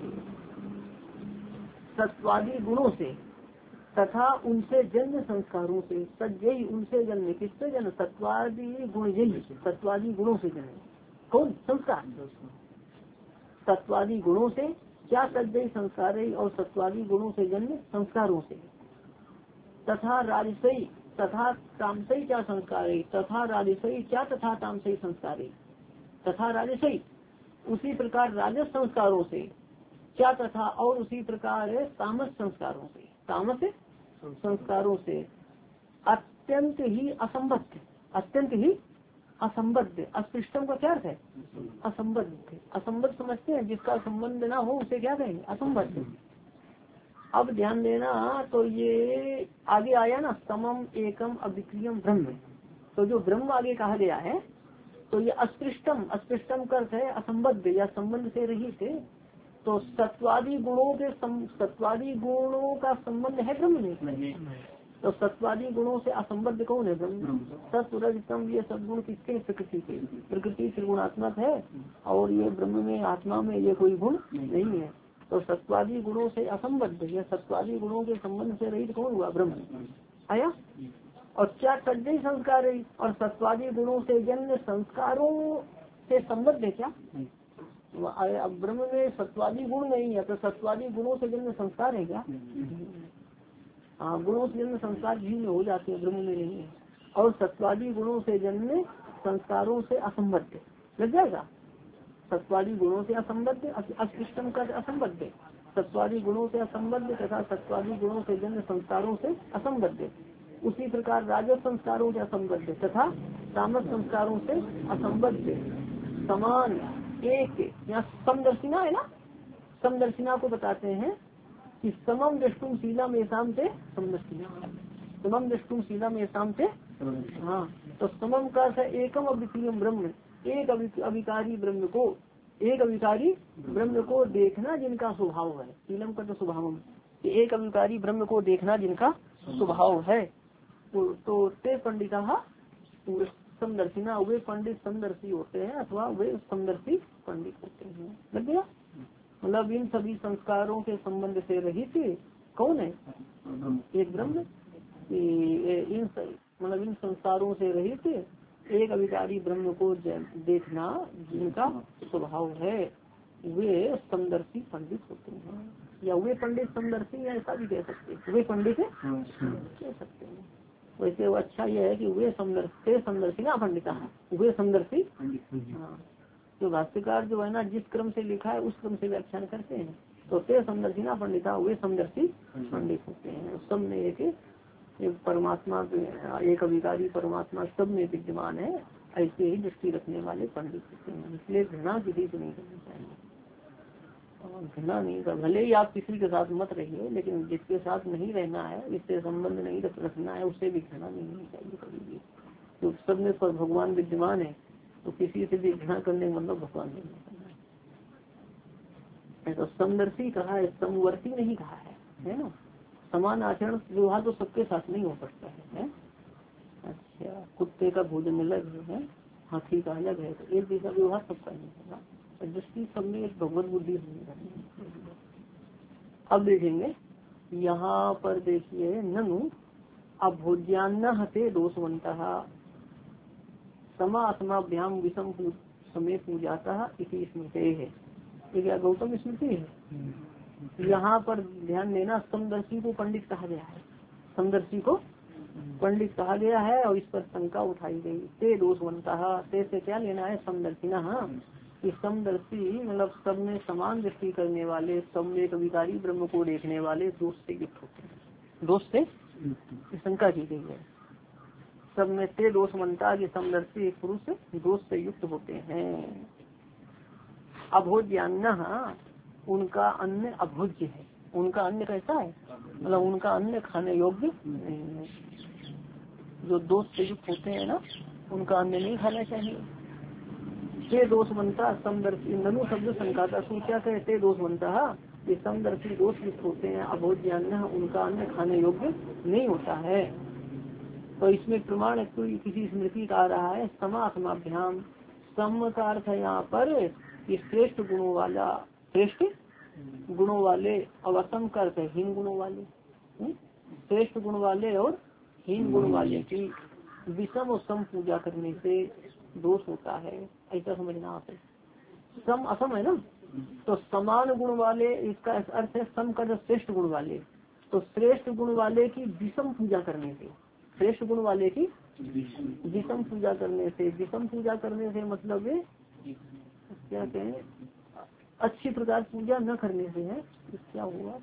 तत्वादि गुणों से तथा उनसे जन्म संस्कारों से, तज्जय उनसे जन्म, किससे जन्म? तत्वादि गुण, यही तत्वादि गुणों से जन्म। कौन? संस्कार। तत्वादि गुणों से क्या? तज्जय संस्कार और तत्वादि गुणों से जन्म संस्कारों से, तथा राजसई तथा तामसई क्या संस्कार है? तथा राजसई क्या? तथा तामसई संस्कार है, तथा राजसई उसी प्रकार राजस संस्कारों से क्या? तथा और उसी प्रकार तामस संस्कारों से, तामस संस्कारों से अत्यंत ही असंबद्ध, अत्यंत ही असंबद्ध। अस्पृष्टम का क्या अर्थ है? असंबद्ध। असंबद्ध समझते हैं, जिसका संबंध ना हो उसे क्या कहेंगे? असंबद्ध। अब ध्यान देना, तो ये आगे आया ना समम एकम अविक्रियम ब्रह्म, तो जो ब्रह्म आगे कहा गया है, तो ये अस्पृष्टम, अस्पृष्टम का अर्थ है असंबद्ध या संबंध से रहित। तो सत्वादी गुणों के सम, सत्वादी गुणों का संबंध है ब्रह्म में। तो सत्वादी गुणों से असंबद्ध कौन है? ब्रह्म। सत्व रजतम ये सब गुण किसके? प्रकृति के। प्रकृति त्रिगुणात्मक है और ये ब्रह्म में आत्मा में ये कोई गुण नहीं है। तो सत्वादी गुणों से असंबद्ध या सत्वादी गुणों के संबंध से रहित कौन हुआ? ब्रह्म आया। और क्या तद्दय संस्कार है? और सत्वादी गुणों से जन्म संस्कारों से संबद्ध है क्या? अब ब्रह्म में सत्वादी गुण नहीं है तो सत्वादी गुणों से जन्म संस्कार है क्या? हाँ, गुणों से जन्म संस्कार भी हो जाते हैं, ब्रह्म में नहीं है। और सत्वादी गुणों से जन्म संस्कारों से असंबद्ध लग जाएगा। सत्वादी गुणों से असंबद्ध, अस्पृष्टम का असंबद्ध, सत्वादी गुणों से असंबद्ध तथा सत्वादी गुणों से जन्म संस्कारों से असंबद्ध। उसी प्रकार राजस संस्कारों से असंबद्ध तथा तामस संस्कारों से असंबद्ध समान एक। यहाँ समदर्शिना है ना, समदर्शिना को बताते हैं कि समम दृष्टुम शीला में शाम से समदर्शिना, समम दृष्टुम शीला में शाम से। हाँ, तो समम का एकम अद्वितीय ब्रह्म, एक अविकारी ब्रह्म को, एक अविकारी ब्रह्म को देखना जिनका स्वभाव है। शीलम का तो स्वभाव, एक अविकारी ब्रह्म को देखना जिनका स्वभाव है। तो, तो ते पंडिता समदर्शिना, वे पंडित समदर्शी होते हैं अथवा वे समदर्शी पंडित होते हैं। लग गया? मतलब इन सभी संस्कारों के संबंध से रहित कौन है? एक ब्रह्म। इन मतलब इन संस्कारों से रहित एक अविकारी ब्रह्म को देखना जिनका स्वभाव है वे समदर्शी पंडित होते हैं। या वे पंडित समदर्शी है ऐसा भी कह सकते हैं, वे पंडित कह सकते हैं। वैसे अच्छा यह है कि वे समदर्शी समदर्शी ना पंडिता है, वे समदर्शी। हाँ, जो भाष्यकार जो है ना जिस क्रम से लिखा है उस क्रम से व्याख्यान करते हैं। तो ते समदर्शिना पंडिता, वे समदर्शी पंडित होते हैं। सब में एक एक परमात्मा, एक अविकारी परमात्मा सब में विद्यमान है, ऐसे ही दृष्टि रखने वाले पंडित होते हैं। इसलिए घृणा किसी से नहीं करनी चाहिए। और घृणा नहीं कर, भले ही आप किसी के साथ मत रहिए, लेकिन जिसके साथ नहीं रहना है, इससे संबंध नहीं रखना है, उससे भी घृणा नहीं होनी चाहिए कभी भी। तो सब में पर भगवान विद्यमान है तो किसी से भी घृणा करने का मतलब भगवान नहीं करना है। तो समदर्शी कहा है, समवर्ती नहीं कहा है, है ना। समान आचरण व्यवहार तो सबके साथ नहीं हो सकता है, है? अच्छा, कुत्ते का भोजन अलग है, हाथी का अलग है, तो एक जैसा व्यवहार सबका नहीं होगा। दृष्टि सब में एक भगवत बुद्धि होनी चाहिए। अब देखेंगे यहाँ पर, देखिए ननु अभोज्यान्न हते दोषवंतः समात्माभ्याम विषम समय पूजाता इसी स्मृति है। ये क्या गौतम स्मृति है? यहाँ पर ध्यान देना, समदर्शी को पंडित कहा गया है, समदर्शी को पंडित कहा गया है और इस पर शंका उठाई गई। ते दोषवंतः, ते से क्या लेना है? समदर्शिना। हाँ, कि समदर्शी मतलब सब में समान दृष्टि करने वाले, सब में एक विकारी ब्रह्म को देखने वाले दोष से युक्त होते हैं। दोष से शंका की गई है। सब में ते दोषवंता के समदर्शी एक पुरुष दोष से युक्त होते हैं। अभोज्यान्न, उनका अन्न अभोज्य है। उनका अन्न कैसा है? मतलब उनका अन्न खाने योग्य नहीं है। जो दोष से युक्त होते हैं ना, उनका अन्न नहीं खाना चाहिए। ते दोषवंता समदर्शी, ननु शब्द शंकाता क्या कहते? दोषवंता, ये समदर्शी दोष युक्त होते हैं। अभोज्यान्न, उनका अन्न खाने योग्य नहीं होता है। तो इसमें प्रमाण किसी स्मृति का आ रहा है, समात्माभ्याम। सम का अर्थ है यहाँ पर श्रेष्ठ गुणों वाला, श्रेष्ठ गुणों वाले, और असम का अर्थ है हीन गुणों वाले। श्रेष्ठ गुण वाले और हीन गुण वाले की विषम और सम पूजा करने से दोष होता है, ऐसा समझना आप। सम असम है ना, तो समान गुण वाले, इसका अर्थ है सम का श्रेष्ठ गुण वाले। तो श्रेष्ठ गुण वाले की विषम पूजा करने से, श्रेष्ठ गुण वाले की विषम पूजा करने से, विषम पूजा करने से मतलब क्या कहें, अच्छी प्रकार पूजा न करने से है। क्या हुआ?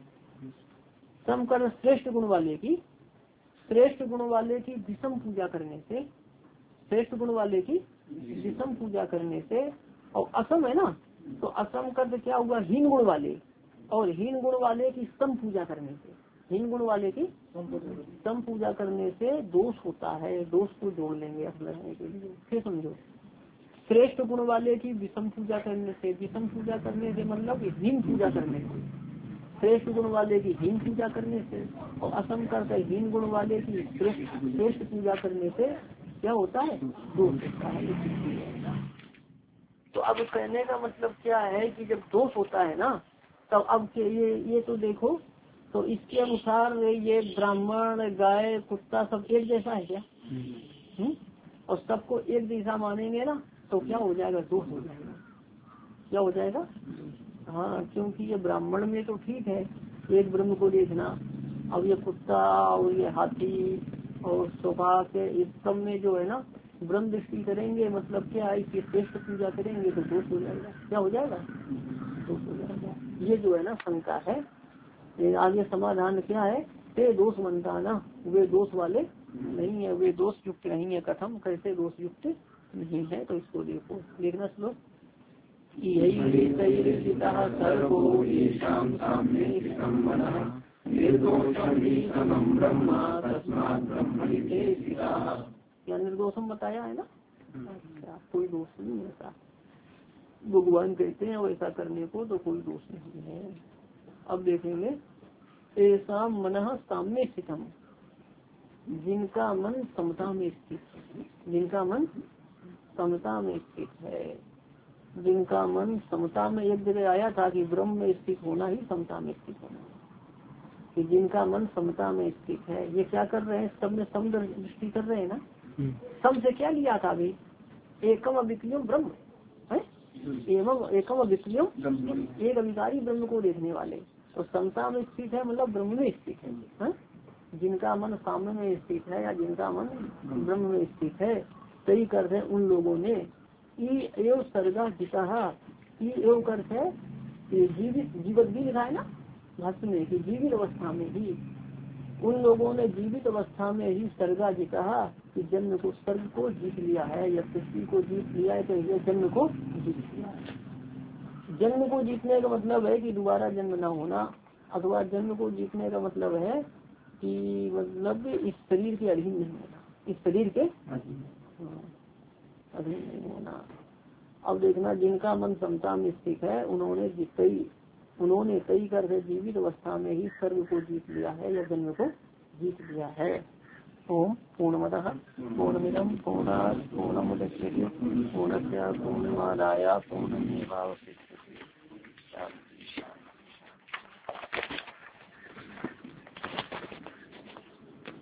सम कर श्रेष्ठ गुण वाले की, श्रेष्ठ गुण वाले की विषम पूजा करने से, श्रेष्ठ गुण वाले की विषम पूजा करने से, और असम है ना, तो असम का क्या हुआ? हीन गुण वाले, और हीन गुण वाले की सम पूजा करने से, हीन गुण वाले की सम पूजा करने से दोष होता है। दोष को जोड़ लेंगे असल के लिए, फिर समझो। श्रेष्ठ गुण वाले की विषम पूजा करने से, विषम पूजा करने से मतलब हीन पूजा करने से, श्रेष्ठ गुण वाले की हीन पूजा करने से, और असम करके हीन गुण वाले की श्रेष्ठ श्रेष्ठ पूजा करने से क्या होता है, दोष होता है। तो अब कहने का मतलब क्या है कि जब दोष होता है ना, तब अब ये ये तो देखो, तो इसके अनुसार ये ब्राह्मण गाय कुत्ता सब एक जैसा है क्या? हुँ? और सबको एक जैसा मानेंगे ना, तो क्या हो जाएगा, दोष हो जाएगा। क्या हो जाएगा? हाँ, क्योंकि ये ब्राह्मण में तो ठीक है एक ब्रह्म को देखना, अब ये कुत्ता और ये हाथी और सोफा के इस सब में जो है ना ब्रह्म दृष्टि करेंगे, मतलब क्या है, इसकी श्रेष्ठ पूजा करेंगे तो दोष हो जाएगा। क्या हो जाएगा? दोष हो जाएगा। ये जो है ना शंका है, आगे समाधान क्या है, ते दोष बनता ना, वे दोष वाले नहीं है, वे दोष युक्त नहीं है। कथम, कैसे दोष युक्त नहीं है, तो इसको देखो, देखना श्लोक। यही क्या निर्दोषम बताया है ना? अच्छा, कोई दोष नहीं ऐसा, भगवान कहते हैं वैसा करने को तो कोई दोष नहीं है। अब देखेंगे, ऐसा मन साम्य स्थितम, जिनका मन समता में स्थित है, जिनका मन समता में स्थित है, जिनका मन समता में, एक जगह आया था कि ब्रह्म में स्थित होना ही समता में स्थित होना, कि जिनका मन समता में स्थित है। ये क्या कर रहे हैं, सब में सम दृष्टि कर रहे हैं ना। सम से क्या लिया था अभी, एकम अद्वितीय ब्रह्म है, एवं एकम अद्वितीय एक अविकारी ब्रह्म को देखने वाले, तो समता में स्थित है मतलब ब्रह्म में स्थित है, है? जिनका मन साम्य में स्थित है या जिनका मन ब्रह्म में स्थित है, सही कर रहे उन लोगों ने एवं सर्गा जिता एवं कर है जीवित, जीवित भी लिखा है ना भाष्य में, कि जीवित अवस्था में ही उन लोगों ने जीवित अवस्था में ही सर्गा जीता, कि जन्म को, सर्ग को जीत लिया है या पृथ्वी को जीत लिया है, तो ये जन्म को जीत लिया है। जन्म को जीतने का मतलब है कि दोबारा जन्म न होना, अथवा जन्म को जीतने का मतलब है कि मतलब इस शरीर के अधीन नहीं होना, इस शरीर के अधीन नहीं होना। अब देखना, जिनका मन समता में स्थित है उन्होंने कई उन्होंने कई कर जीवित अवस्था में ही सर्व को जीत लिया है या जन्म को जीत लिया है। ओम पूर्णमदः पूर्णमिदं पूर्णात् पूर्णमुदच्यते पूर्णस्य पूर्णमादाय पूर्णमेवावशिष्यते।